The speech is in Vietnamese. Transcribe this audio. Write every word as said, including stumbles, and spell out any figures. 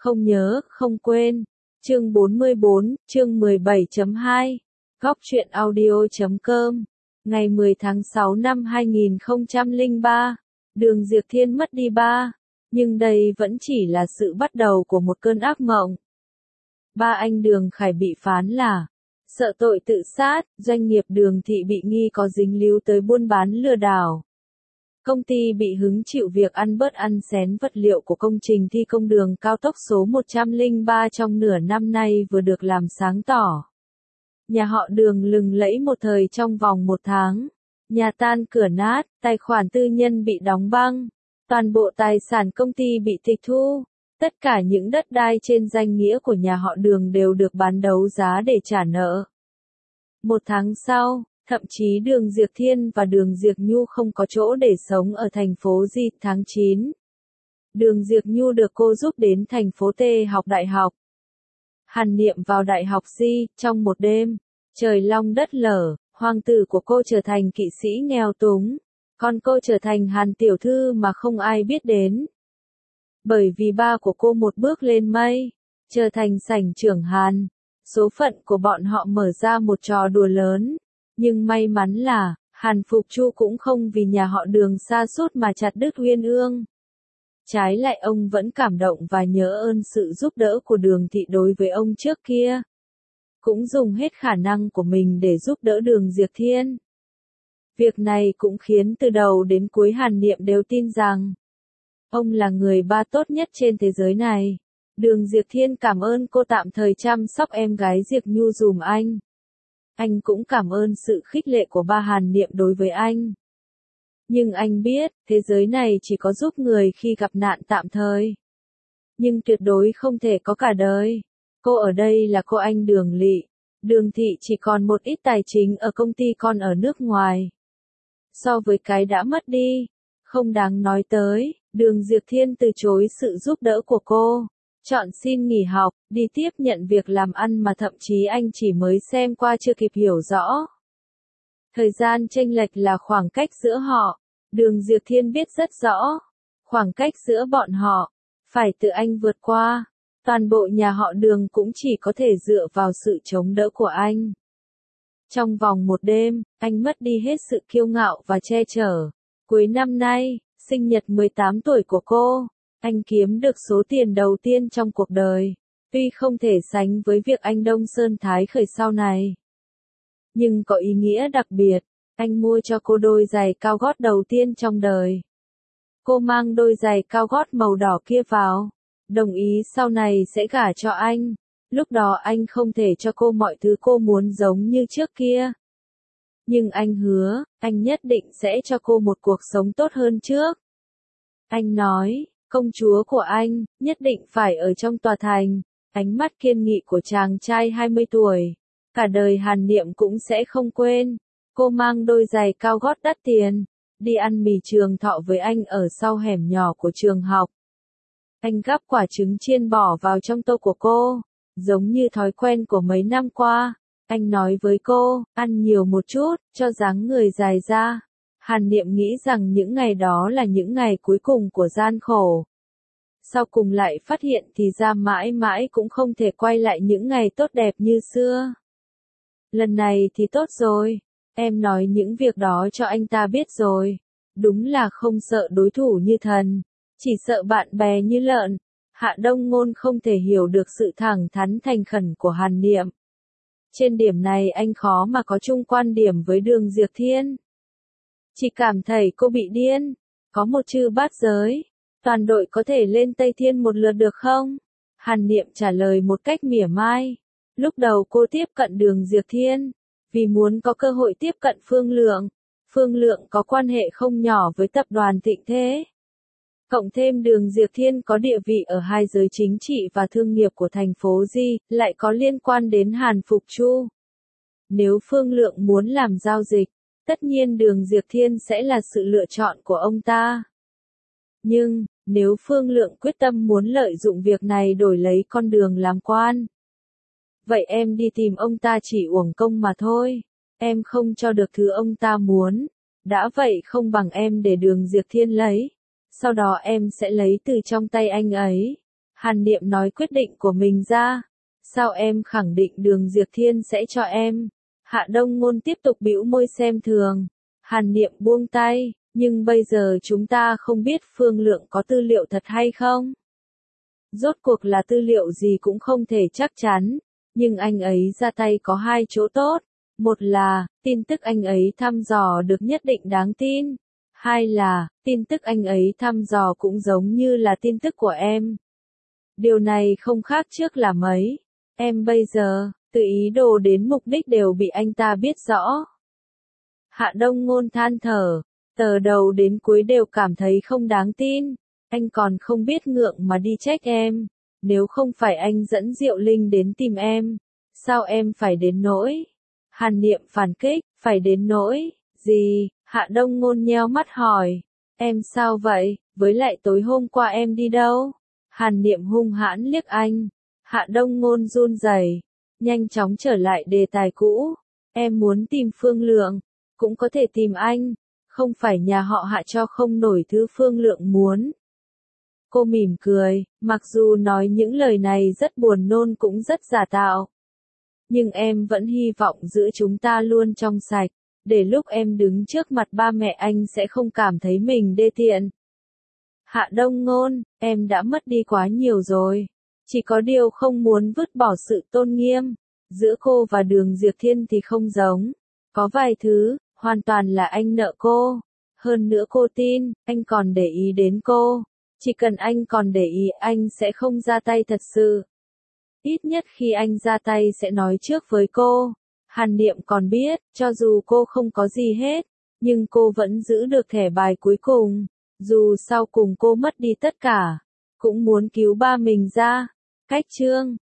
không nhớ, không quên. Chương bốn mươi bốn, chương mười bảy chấm hai. Góc truyện audio chấm com. Ngày mười tháng sáu năm hai nghìn không trăm lẻ ba, Đường Diệp Thiên mất đi ba, nhưng đây vẫn chỉ là sự bắt đầu của một cơn ác mộng. Ba anh Đường Khải bị phán là sợ tội tự sát, doanh nghiệp Đường Thị bị nghi có dính líu tới buôn bán lừa đảo. Công ty bị hứng chịu việc ăn bớt ăn xén vật liệu của công trình thi công đường cao tốc số một trăm lẻ ba trong nửa năm nay vừa được làm sáng tỏ. Nhà họ Đường lừng lẫy một thời trong vòng một tháng. Nhà tan cửa nát, tài khoản tư nhân bị đóng băng, toàn bộ tài sản công ty bị tịch thu. Tất cả những đất đai trên danh nghĩa của nhà họ Đường đều được bán đấu giá để trả nợ. Một tháng sau, thậm chí Đường Diệp Thiên và Đường Diệp Nhu không có chỗ để sống ở thành phố Di. Tháng chín, Đường Diệp Nhu được cô giúp đến thành phố T học đại học. Hàn Niệm vào đại học Di. Trong một đêm, trời long đất lở, hoàng tử của cô trở thành kỵ sĩ nghèo túng, còn cô trở thành Hàn tiểu thư mà không ai biết đến. Bởi vì ba của cô một bước lên mây, trở thành sảnh trưởng Hàn, số phận của bọn họ mở ra một trò đùa lớn. Nhưng may mắn là, Hàn Phục Chu cũng không vì nhà họ Đường sa sút mà chặt đứt uyên ương. Trái lại ông vẫn cảm động và nhớ ơn sự giúp đỡ của Đường Thị đối với ông trước kia. Cũng dùng hết khả năng của mình để giúp đỡ Đường Diệp Thiên. Việc này cũng khiến từ đầu đến cuối Hàn Niệm đều tin rằng ông là người ba tốt nhất trên thế giới này. Đường Diệp Thiên cảm ơn cô tạm thời chăm sóc em gái Diệp Nhu dùm anh. Anh cũng cảm ơn sự khích lệ của ba Hàn Niệm đối với anh. Nhưng anh biết, thế giới này chỉ có giúp người khi gặp nạn tạm thời. Nhưng tuyệt đối không thể có cả đời. Cô ở đây là cô anh Đường Lị. Đường Thị chỉ còn một ít tài chính ở công ty con ở nước ngoài. So với cái đã mất đi, không đáng nói tới, Đường Diệp Thiên từ chối sự giúp đỡ của cô. Chọn xin nghỉ học, đi tiếp nhận việc làm ăn mà thậm chí anh chỉ mới xem qua chưa kịp hiểu rõ. Thời gian chênh lệch là khoảng cách giữa họ. Đường Diệp Thiên biết rất rõ. Khoảng cách giữa bọn họ, phải tự anh vượt qua. Toàn bộ nhà họ Đường cũng chỉ có thể dựa vào sự chống đỡ của anh. Trong vòng một đêm, anh mất đi hết sự kiêu ngạo và che chở. Cuối năm nay, sinh nhật mười tám tuổi của cô, anh kiếm được số tiền đầu tiên trong cuộc đời. Tuy không thể sánh với việc anh Đông Sơn Thái khởi sau này, nhưng có ý nghĩa đặc biệt. Anh mua cho cô đôi giày cao gót đầu tiên trong đời. Cô mang đôi giày cao gót màu đỏ kia vào, đồng ý sau này sẽ gả cho anh. Lúc đó anh không thể cho cô mọi thứ cô muốn giống như trước kia. Nhưng anh hứa, anh nhất định sẽ cho cô một cuộc sống tốt hơn trước. Anh nói, công chúa của anh, nhất định phải ở trong tòa thành. Ánh mắt kiên nghị của chàng trai hai mươi tuổi. Cả đời Hàn Niệm cũng sẽ không quên. Cô mang đôi giày cao gót đắt tiền, đi ăn mì trường thọ với anh ở sau hẻm nhỏ của trường học. Anh gắp quả trứng chiên bỏ vào trong tô của cô, giống như thói quen của mấy năm qua. Anh nói với cô, ăn nhiều một chút, cho dáng người dài ra. Hàn Niệm nghĩ rằng những ngày đó là những ngày cuối cùng của gian khổ. Sau cùng lại phát hiện thì ra mãi mãi cũng không thể quay lại những ngày tốt đẹp như xưa. Lần này thì tốt rồi. Em nói những việc đó cho anh ta biết rồi. Đúng là không sợ đối thủ như thần, chỉ sợ bạn bè như lợn. Hạ Đông Ngôn không thể hiểu được sự thẳng thắn thành khẩn của Hàn Niệm. Trên điểm này anh khó mà có chung quan điểm với Đường Diệp Thiên. Chỉ cảm thấy cô bị điên. Có một chư bát giới, toàn đội có thể lên Tây Thiên một lượt được không? Hàn Niệm trả lời một cách mỉa mai. Lúc đầu cô tiếp cận Đường Diệp Thiên vì muốn có cơ hội tiếp cận Phương Lượng. Phương Lượng có quan hệ không nhỏ với tập đoàn Thịnh Thế. Cộng thêm Đường Diệp Thiên có địa vị ở hai giới chính trị và thương nghiệp của thành phố Di, lại có liên quan đến Hàn Phục Chu. Nếu Phương Lượng muốn làm giao dịch, tất nhiên Đường Diệp Thiên sẽ là sự lựa chọn của ông ta. Nhưng, nếu Phương Lượng quyết tâm muốn lợi dụng việc này đổi lấy con đường làm quan, vậy em đi tìm ông ta chỉ uổng công mà thôi. Em không cho được thứ ông ta muốn. Đã vậy không bằng em để Đường Diệp Thiên lấy. Sau đó em sẽ lấy từ trong tay anh ấy. Hàn Niệm nói quyết định của mình ra. Sao em khẳng định Đường Diệp Thiên sẽ cho em? Hạ Đông Ngôn tiếp tục bĩu môi xem thường. Hàn Niệm buông tay, nhưng bây giờ chúng ta không biết Phương Lượng có tư liệu thật hay không. Rốt cuộc là tư liệu gì cũng không thể chắc chắn, nhưng anh ấy ra tay có hai chỗ tốt. Một là, tin tức anh ấy thăm dò được nhất định đáng tin. Hai là, tin tức anh ấy thăm dò cũng giống như là tin tức của em. Điều này không khác trước là mấy. Em bây giờ, từ ý đồ đến mục đích đều bị anh ta biết rõ. Hạ Đông Ngôn than thở, từ đầu đến cuối đều cảm thấy không đáng tin. Anh còn không biết ngượng mà đi trách em. Nếu không phải anh dẫn Diệu Linh đến tìm em, sao em phải đến nỗi? Hàn Niệm phản kích, phải đến nỗi, gì? Hạ Đông Ngôn nheo mắt hỏi. Em sao vậy, với lại tối hôm qua em đi đâu? Hàn Niệm hung hãn liếc anh. Hạ Đông Ngôn run rẩy, nhanh chóng trở lại đề tài cũ. Em muốn tìm Phương Lượng, cũng có thể tìm anh, không phải nhà họ Hạ cho không nổi thứ Phương Lượng muốn. Cô mỉm cười, mặc dù nói những lời này rất buồn nôn cũng rất giả tạo. Nhưng em vẫn hy vọng giữa chúng ta luôn trong sạch, để lúc em đứng trước mặt ba mẹ anh sẽ không cảm thấy mình đê tiện. Hạ Đông Ngôn, em đã mất đi quá nhiều rồi. Chỉ có điều không muốn vứt bỏ sự tôn nghiêm. Giữa cô và Đường Diệp Thiên thì không giống. Có vài thứ, hoàn toàn là anh nợ cô. Hơn nữa cô tin, anh còn để ý đến cô. Chỉ cần anh còn để ý anh sẽ không ra tay thật sự. Ít nhất khi anh ra tay sẽ nói trước với cô. Hàn Niệm còn biết, cho dù cô không có gì hết, nhưng cô vẫn giữ được thẻ bài cuối cùng. Dù sau cùng cô mất đi tất cả, cũng muốn cứu ba mình ra. Cách chương